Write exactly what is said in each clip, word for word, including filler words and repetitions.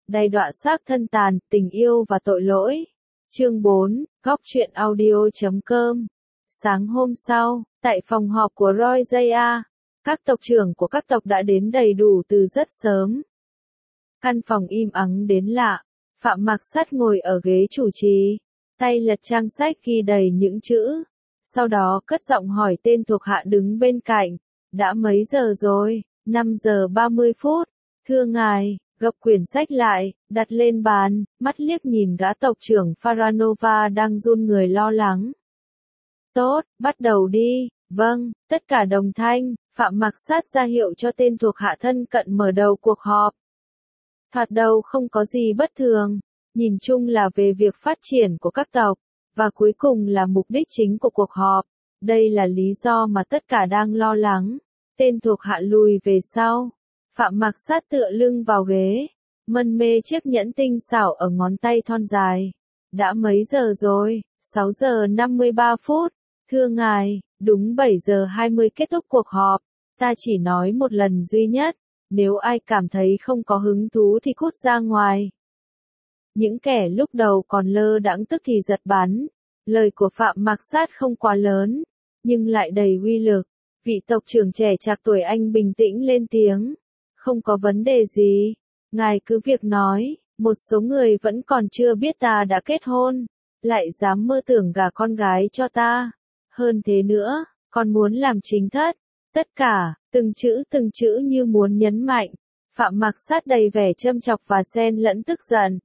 đầy đọa xác thân tàn, tình yêu và tội lỗi. Chương bốn, góc truyện audio.com. Sáng hôm sau, tại phòng họp của Roy J A, các tộc trưởng của các tộc đã đến đầy đủ từ rất sớm. Căn phòng im ắng đến lạ, Phạm Mặc Sắt ngồi ở ghế chủ trì, tay lật trang sách ghi đầy những chữ. Sau đó cất giọng hỏi tên thuộc hạ đứng bên cạnh, đã mấy giờ rồi? năm giờ ba mươi phút. Thưa ngài, gập quyển sách lại, đặt lên bàn, mắt liếc nhìn gã tộc trưởng Faranova đang run người lo lắng. Tốt, bắt đầu đi. Vâng, tất cả đồng thanh, Phạm Mặc Sắt ra hiệu cho tên thuộc hạ thân cận mở đầu cuộc họp. Thoạt đầu không có gì bất thường, nhìn chung là về việc phát triển của các tộc, và cuối cùng là mục đích chính của cuộc họp. Đây là lý do mà tất cả đang lo lắng. Tên thuộc hạ lùi về sau. Phạm Mặc Sắt tựa lưng vào ghế, mân mê chiếc nhẫn tinh xảo ở ngón tay thon dài. Đã mấy giờ rồi? sáu giờ năm mươi ba phút. Thưa ngài, đúng bảy giờ hai mươi kết thúc cuộc họp. Ta chỉ nói một lần duy nhất. Nếu ai cảm thấy không có hứng thú thì cút ra ngoài. Những kẻ lúc đầu còn lơ đãng tức thì giật bắn. Lời của Phạm Mặc Sắt không quá lớn, nhưng lại đầy uy lực. Vị tộc trưởng trẻ trạc tuổi anh bình tĩnh lên tiếng. Không có vấn đề gì. Ngài cứ việc nói, một số người vẫn còn chưa biết ta đã kết hôn, lại dám mơ tưởng gả con gái cho ta. Hơn thế nữa, còn muốn làm chính thất. Tất cả, từng chữ từng chữ như muốn nhấn mạnh. Phạm Mặc Sắt đầy vẻ châm chọc và xen lẫn tức giận.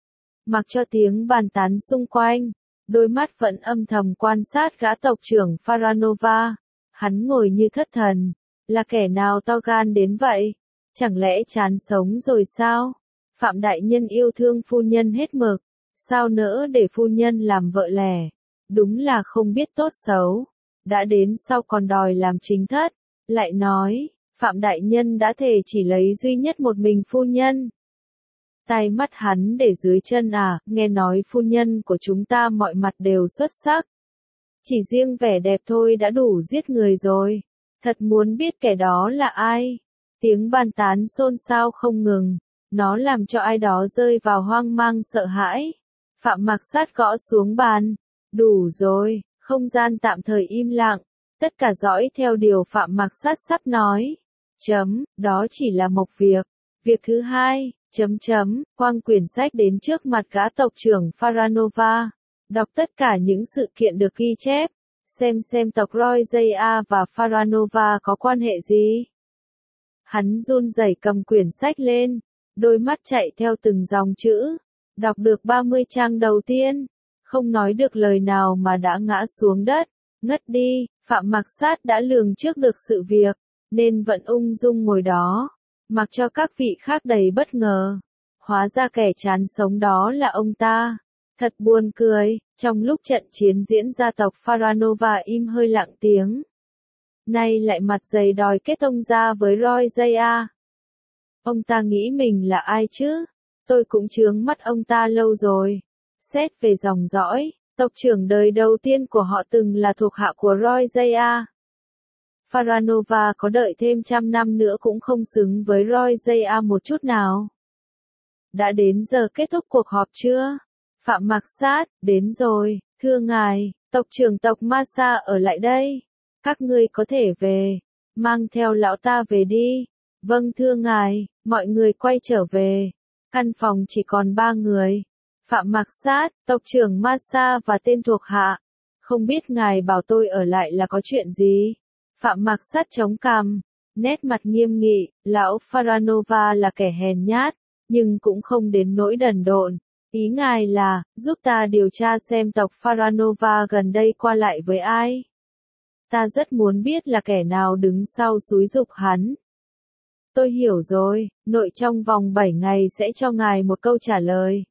Mặc cho tiếng bàn tán xung quanh, đôi mắt vẫn âm thầm quan sát gã tộc trưởng Faranova. Hắn ngồi như thất thần. Là kẻ nào to gan đến vậy? Chẳng lẽ chán sống rồi sao? Phạm đại nhân yêu thương phu nhân hết mực. Sao nỡ để phu nhân làm vợ lẻ? Đúng là không biết tốt xấu. Đã đến sau còn đòi làm chính thất. Lại nói, Phạm đại nhân đã thề chỉ lấy duy nhất một mình phu nhân. Tai mắt hắn để dưới chân à, nghe nói phu nhân của chúng ta mọi mặt đều xuất sắc. Chỉ riêng vẻ đẹp thôi đã đủ giết người rồi. Thật muốn biết kẻ đó là ai. Tiếng bàn tán xôn xao không ngừng. Nó làm cho ai đó rơi vào hoang mang sợ hãi. Phạm Mặc Sắt gõ xuống bàn. Đủ rồi, không gian tạm thời im lặng. Tất cả dõi theo điều Phạm Mặc Sắt sắp nói. Chấm, đó chỉ là một việc. Việc thứ hai, chấm chấm, quăng quyển sách đến trước mặt gã tộc trưởng Faranova. Đọc tất cả những sự kiện được ghi chép. Xem xem tộc Roy J A và Faranova có quan hệ gì. Hắn run rẩy cầm quyển sách lên. Đôi mắt chạy theo từng dòng chữ. Đọc được ba mươi trang đầu tiên. Không nói được lời nào mà đã ngã xuống đất. Ngất đi. Phạm Mặc Sắt đã lường trước được sự việc. Nên vẫn ung dung ngồi đó. Mặc cho các vị khác đầy bất ngờ. Hóa ra kẻ chán sống đó là ông ta. Thật buồn cười, trong lúc trận chiến diễn gia tộc Faranova im hơi lặng tiếng. Nay lại mặt dày đòi kết thông gia với Roy J A. Ông ta nghĩ mình là ai chứ? Tôi cũng chướng mắt ông ta lâu rồi. Xét về dòng dõi, tộc trưởng đời đầu tiên của họ từng là thuộc hạ của Roy J A. Faranova có đợi thêm trăm năm nữa cũng không xứng với Roy J A một chút nào. Đã đến giờ kết thúc cuộc họp chưa? Phạm Mặc Sắt, đến rồi, thưa ngài, tộc trưởng tộc Masa ở lại đây. Các ngươi có thể về, mang theo lão ta về đi. Vâng thưa ngài, mọi người quay trở về. Căn phòng chỉ còn ba người. Phạm Mặc Sắt, tộc trưởng Masa và tên thuộc hạ. Không biết ngài bảo tôi ở lại là có chuyện gì? Phạm Mặc Sắt chống cằm, nét mặt nghiêm nghị, lão Faranova là kẻ hèn nhát, nhưng cũng không đến nỗi đần độn. Ý ngài là, giúp ta điều tra xem tộc Faranova gần đây qua lại với ai. Ta rất muốn biết là kẻ nào đứng sau xúi giục hắn. Tôi hiểu rồi, nội trong vòng bảy ngày sẽ cho ngài một câu trả lời.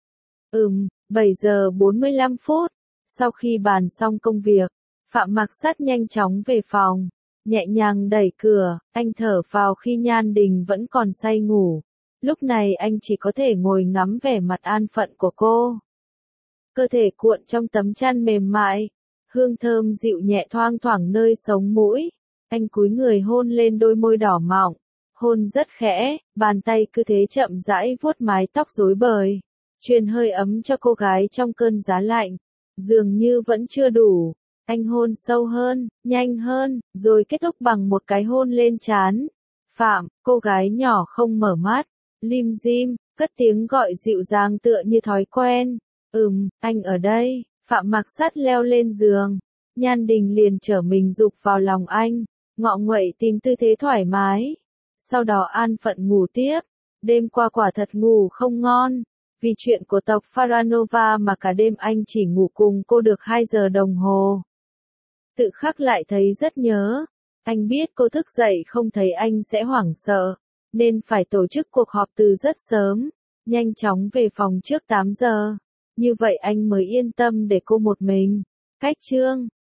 Ừm, bảy giờ bốn mươi lăm phút. Sau khi bàn xong công việc, Phạm Mặc Sắt nhanh chóng về phòng. Nhẹ nhàng đẩy cửa, anh thở phào khi Nhan Đình vẫn còn say ngủ. Lúc này anh chỉ có thể ngồi ngắm vẻ mặt an phận của cô. Cơ thể cuộn trong tấm chăn mềm mại, hương thơm dịu nhẹ thoang thoảng nơi sống mũi. Anh cúi người hôn lên đôi môi đỏ mọng, Hôn rất khẽ, bàn tay cứ thế chậm rãi vuốt mái tóc rối bời, truyền hơi ấm cho cô gái trong cơn giá lạnh. Dường như vẫn chưa đủ, anh hôn sâu hơn, nhanh hơn, rồi kết thúc bằng một cái hôn lên trán. Phạm, cô gái nhỏ không mở mắt, lim dim, cất tiếng gọi dịu dàng tựa như thói quen. Ừm, anh ở đây. Phạm Mặc Sắt leo lên giường, Nhan Đình liền trở mình dục vào lòng anh, ngọ nguậy tìm tư thế thoải mái. Sau đó an phận ngủ tiếp. Đêm qua quả thật ngủ không ngon. Vì chuyện của tộc Pharanova mà cả đêm anh chỉ ngủ cùng cô được hai giờ đồng hồ. Tự khắc lại thấy rất nhớ. Anh biết cô thức dậy không thấy anh sẽ hoảng sợ, nên phải tổ chức cuộc họp từ rất sớm, nhanh chóng về phòng trước tám giờ. Như vậy anh mới yên tâm để cô một mình. Cách chương